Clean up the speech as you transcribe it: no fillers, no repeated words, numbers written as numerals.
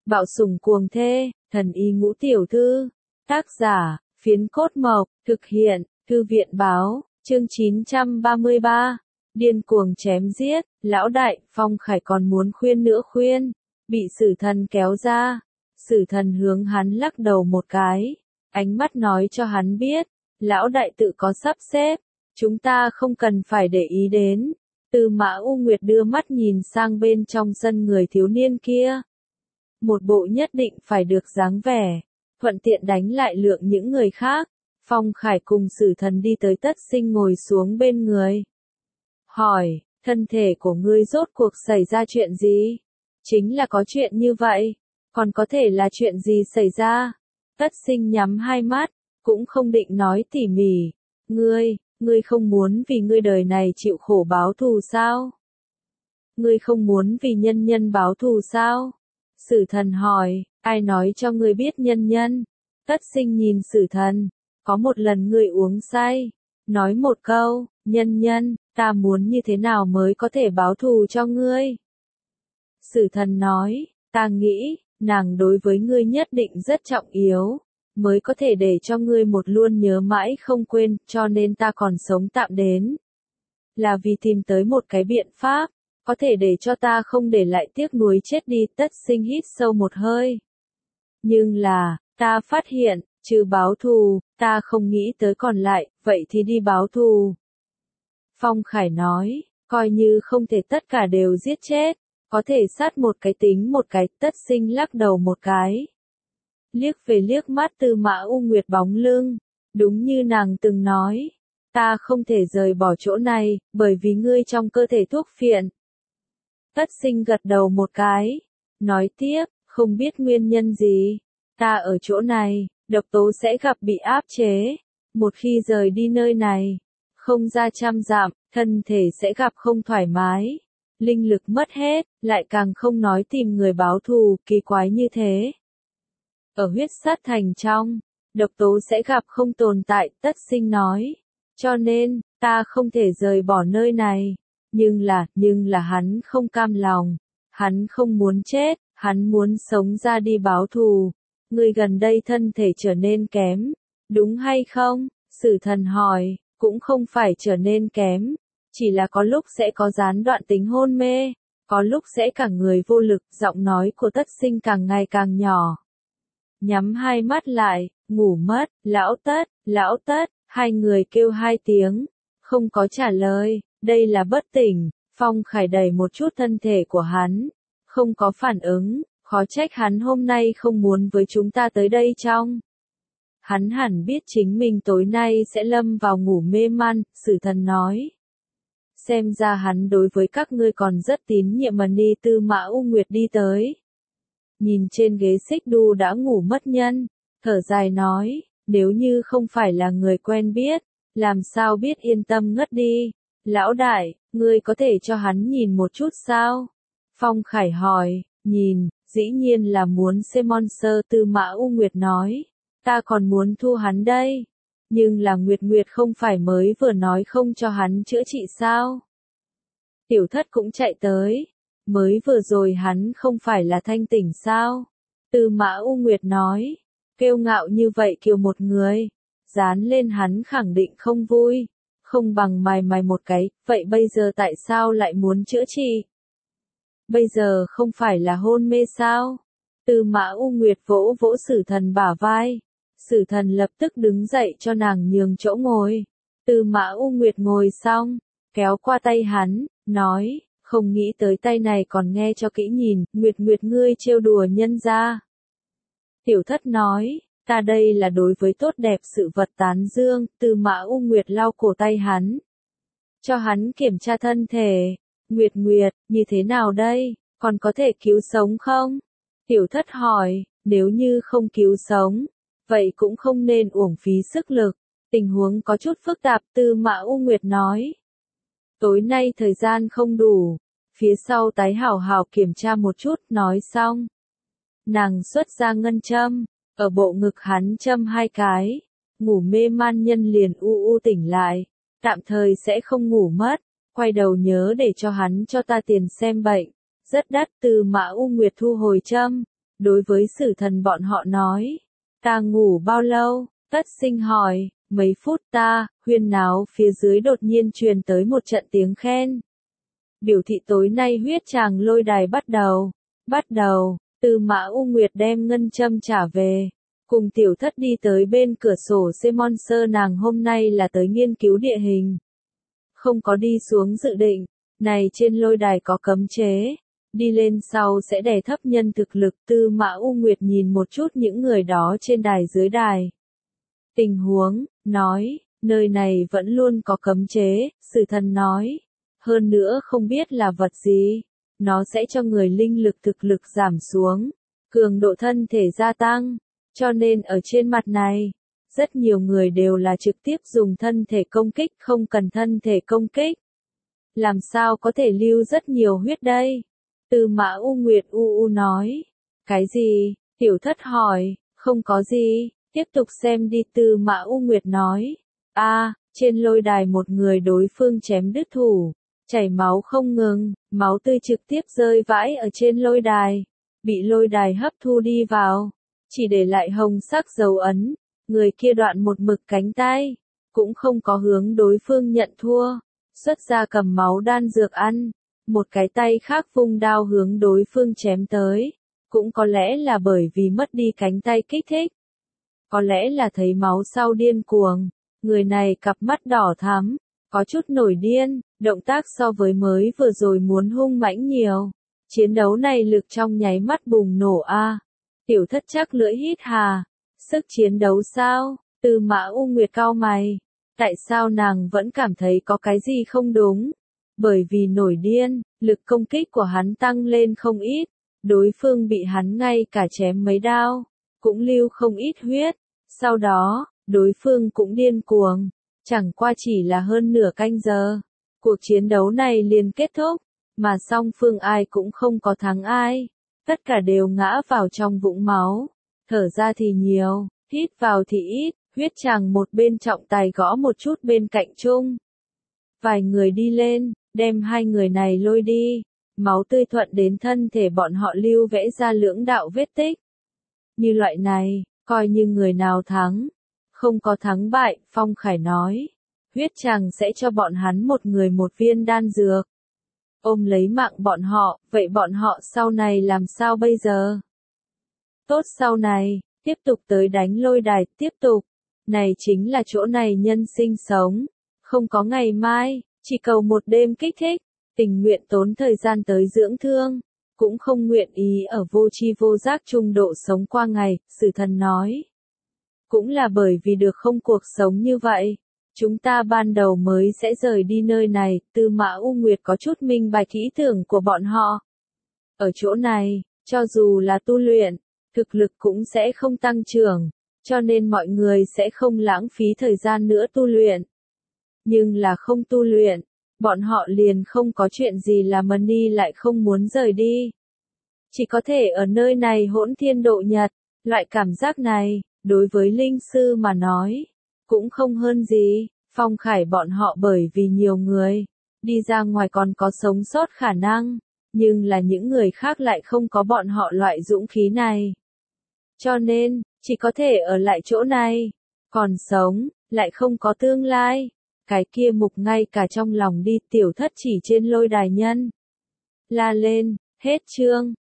Bạo sủng cuồng thê, thần y ngũ tiểu thư. Tác giả, Phiến Cốt Mộc, thực hiện, Thư viện báo, chương 933. Điên cuồng chém giết, lão đại, Phong Khải còn muốn khuyên nữa khuyên, bị Sử Thần kéo ra. Sử Thần hướng hắn lắc đầu một cái, ánh mắt nói cho hắn biết, lão đại tự có sắp xếp, chúng ta không cần phải để ý đến. Tư Mã U Nguyệt đưa mắt nhìn sang bên trong sân người thiếu niên kia. Một bộ nhất định phải được dáng vẻ, thuận tiện đánh lại lượng những người khác. Phong Khải cùng Sử Thần đi tới Tất Sinh ngồi xuống bên người. Hỏi, thân thể của ngươi rốt cuộc xảy ra chuyện gì? Chính là có chuyện như vậy, còn có thể là chuyện gì xảy ra? Tất Sinh nhắm hai mắt, cũng không định nói tỉ mỉ. Ngươi không muốn vì ngươi đời này chịu khổ báo thù sao? Ngươi không muốn vì nhân nhân báo thù sao? Sử Thần hỏi, ai nói cho ngươi biết nhân nhân? Tất Sinh nhìn Sử Thần, có một lần ngươi uống say, nói một câu, nhân nhân, ta muốn như thế nào mới có thể báo thù cho ngươi? Sử Thần nói, ta nghĩ, nàng đối với ngươi nhất định rất trọng yếu, mới có thể để cho ngươi một luôn nhớ mãi không quên, cho nên ta còn sống tạm đến. Là vì tìm tới một cái biện pháp, có thể để cho ta không để lại tiếc nuối chết đi. Tất Sinh hít sâu một hơi. Nhưng là, ta phát hiện, trừ báo thù, ta không nghĩ tới còn lại, vậy thì đi báo thù. Phong Khải nói, coi như không thể tất cả đều giết chết, có thể sát một cái tính một cái. Tất Sinh lắc đầu một cái. Liếc về liếc mắt Tư Mã U Nguyệt bóng lưng, đúng như nàng từng nói, ta không thể rời bỏ chỗ này, bởi vì ngươi trong cơ thể thuốc phiện. Tất Sinh gật đầu một cái, nói tiếp, không biết nguyên nhân gì, ta ở chỗ này, độc tố sẽ gặp bị áp chế, một khi rời đi nơi này, không ra trăm dặm, thân thể sẽ gặp không thoải mái, linh lực mất hết, lại càng không nói tìm người báo thù, kỳ quái như thế. Ở huyết sát thành trong, độc tố sẽ gặp không tồn tại. Tất Sinh nói, cho nên, ta không thể rời bỏ nơi này. Nhưng là hắn không cam lòng, hắn không muốn chết, hắn muốn sống ra đi báo thù. Ngươi gần đây thân thể trở nên kém, đúng hay không? Sử Thần hỏi, cũng không phải trở nên kém, chỉ là có lúc sẽ có gián đoạn tính hôn mê, có lúc sẽ cả người vô lực. Giọng nói của Tất Sinh càng ngày càng nhỏ. Nhắm hai mắt lại, ngủ mất. Lão Tất, hai người kêu hai tiếng, không có trả lời. Đây là bất tỉnh. Phong Khải đẩy một chút thân thể của hắn, không có phản ứng, khó trách hắn hôm nay không muốn với chúng ta tới đây trong. Hắn hẳn biết chính mình tối nay sẽ lâm vào ngủ mê man. Sử Thần nói, xem ra hắn đối với các ngươi còn rất tín nhiệm. Mà Ni Tư Mã U Nguyệt đi tới, nhìn trên ghế xích đu đã ngủ mất nhân, thở dài nói, nếu như không phải là người quen biết, làm sao biết yên tâm ngất đi. Lão đại, ngươi có thể cho hắn nhìn một chút sao? Phong Khải hỏi, nhìn, dĩ nhiên là muốn xem monster. Tư Mã U Nguyệt nói, ta còn muốn thu hắn đây. Nhưng là Nguyệt không phải mới vừa nói không cho hắn chữa trị sao? Tiểu Thất cũng chạy tới. Mới vừa rồi hắn không phải là thanh tỉnh sao? Tư Mã U Nguyệt nói, kiêu ngạo như vậy kiều một người, dán lên hắn khẳng định không vui, không bằng mài một cái. Vậy bây giờ tại sao lại muốn chữa trị? Bây giờ không phải là hôn mê sao? Tư Mã U Nguyệt vỗ vỗ Sử Thần bả vai. Sử Thần lập tức đứng dậy cho nàng nhường chỗ ngồi. Tư Mã U Nguyệt ngồi xong, kéo qua tay hắn, nói, không nghĩ tới tay này còn nghe cho kỹ nhìn. Nguyệt ngươi trêu đùa nhân gia. Tiểu Thất nói, ta đây là đối với tốt đẹp sự vật tán dương. Tư Mã U Nguyệt lau cổ tay hắn, cho hắn kiểm tra thân thể. Nguyệt, như thế nào đây, còn có thể cứu sống không? Tiểu Thất hỏi, nếu như không cứu sống, vậy cũng không nên uổng phí sức lực, tình huống có chút phức tạp. Tư Mã U Nguyệt nói, tối nay thời gian không đủ, phía sau tái hảo hảo kiểm tra một chút. Nói xong, nàng xuất ra ngân châm, ở bộ ngực hắn châm hai cái, ngủ mê man nhân liền u tỉnh lại, tạm thời sẽ không ngủ mất, quay đầu nhớ để cho hắn cho ta tiền xem bệnh, rất đắt. Tư Mã U Nguyệt thu hồi châm, đối với Sử Thần bọn họ nói. Ta ngủ bao lâu? Tất Sinh hỏi. Mấy phút ta, huyên náo phía dưới đột nhiên truyền tới một trận tiếng khen. Biểu thị tối nay huyết tràng lôi đài bắt đầu. Bắt đầu, Tư Mã U Nguyệt đem ngân châm trả về. Cùng tiểu thất đi tới bên cửa sổ Simon Sơ, nàng hôm nay là tới nghiên cứu địa hình. Không có đi xuống dự định, này trên lôi đài có cấm chế. Đi lên sau sẽ đè thấp nhân thực lực. Tư Mã U Nguyệt nhìn một chút những người đó trên đài dưới đài. Tình huống, nói, nơi này vẫn luôn có cấm chế, Sử Thần nói. Hơn nữa không biết là vật gì, nó sẽ cho người linh lực thực lực giảm xuống, cường độ thân thể gia tăng, cho nên ở trên mặt này, rất nhiều người đều là trực tiếp dùng thân thể công kích, không cần thân thể công kích. Làm sao có thể lưu rất nhiều huyết đây? Tư Mã U Nguyệt nói. Cái gì? Tiểu thất hỏi. Không có gì, tiếp tục xem đi. Tư Mã U Nguyệt nói. Trên lôi đài một người đối phương chém đứt thủ, chảy máu không ngừng, máu tươi trực tiếp rơi vãi ở trên lôi đài, bị lôi đài hấp thu đi vào, chỉ để lại hồng sắc dấu ấn. Người kia đoạn một mực cánh tay, cũng không có hướng đối phương nhận thua, xuất ra cầm máu đan dược ăn, một cái tay khác vung đao hướng đối phương chém tới, cũng có lẽ là bởi vì mất đi cánh tay kích thích, có lẽ là thấy máu sau điên cuồng, người này cặp mắt đỏ thắm, có chút nổi điên, động tác so với mới vừa rồi muốn hung mãnh nhiều. Chiến đấu này lực trong nháy mắt bùng nổ Tiểu thất chắc lưỡi hít hà. Sức chiến đấu sao? Tư Mã U Nguyệt cau mày. Tại sao nàng vẫn cảm thấy có cái gì không đúng? Bởi vì nổi điên, lực công kích của hắn tăng lên không ít. Đối phương bị hắn ngay cả chém mấy đao, cũng lưu không ít huyết. Sau đó, đối phương cũng điên cuồng. Chẳng qua chỉ là hơn nửa canh giờ. Cuộc chiến đấu này liền kết thúc, mà song phương ai cũng không có thắng ai. Tất cả đều ngã vào trong vũng máu. Thở ra thì nhiều, hít vào thì ít, huyết tràng một bên trọng tài gõ một chút bên cạnh chung. Vài người đi lên, đem hai người này lôi đi. Máu tươi thuận đến thân thể bọn họ lưu vẽ ra lưỡng đạo vết tích. Như loại này, coi như người nào thắng. Không có thắng bại, Phong Khải nói. Huyết tràng sẽ cho bọn hắn một người một viên đan dược. Ôm lấy mạng bọn họ, vậy bọn họ sau này làm sao bây giờ? Tốt, sau này, tiếp tục tới đánh lôi đài, tiếp tục. Này chính là chỗ này nhân sinh sống. Không có ngày mai, chỉ cầu một đêm kích thích. Tình nguyện tốn thời gian tới dưỡng thương. Cũng không nguyện ý ở vô tri vô giác trung độ sống qua ngày, Sử Thần nói. Cũng là bởi vì được không cuộc sống như vậy. Chúng ta ban đầu mới sẽ rời đi nơi này. Tư Mã U Nguyệt có chút minh bạch ý tưởng của bọn họ. Ở chỗ này, cho dù là tu luyện, thực lực cũng sẽ không tăng trưởng, cho nên mọi người sẽ không lãng phí thời gian nữa tu luyện. Nhưng là không tu luyện, bọn họ liền không có chuyện gì làm đi lại không muốn rời đi. Chỉ có thể ở nơi này hỗn thiên độ nhật, loại cảm giác này, đối với linh sư mà nói, cũng không hơn gì. Phong Khải bọn họ bởi vì nhiều người, đi ra ngoài còn có sống sót khả năng, nhưng là những người khác lại không có bọn họ loại dũng khí này. Cho nên, chỉ có thể ở lại chỗ này, còn sống, lại không có tương lai. Cái kia mục ngay cả trong lòng đi. Tiểu thất chỉ trên lôi đài nhân. La lên, hết chương.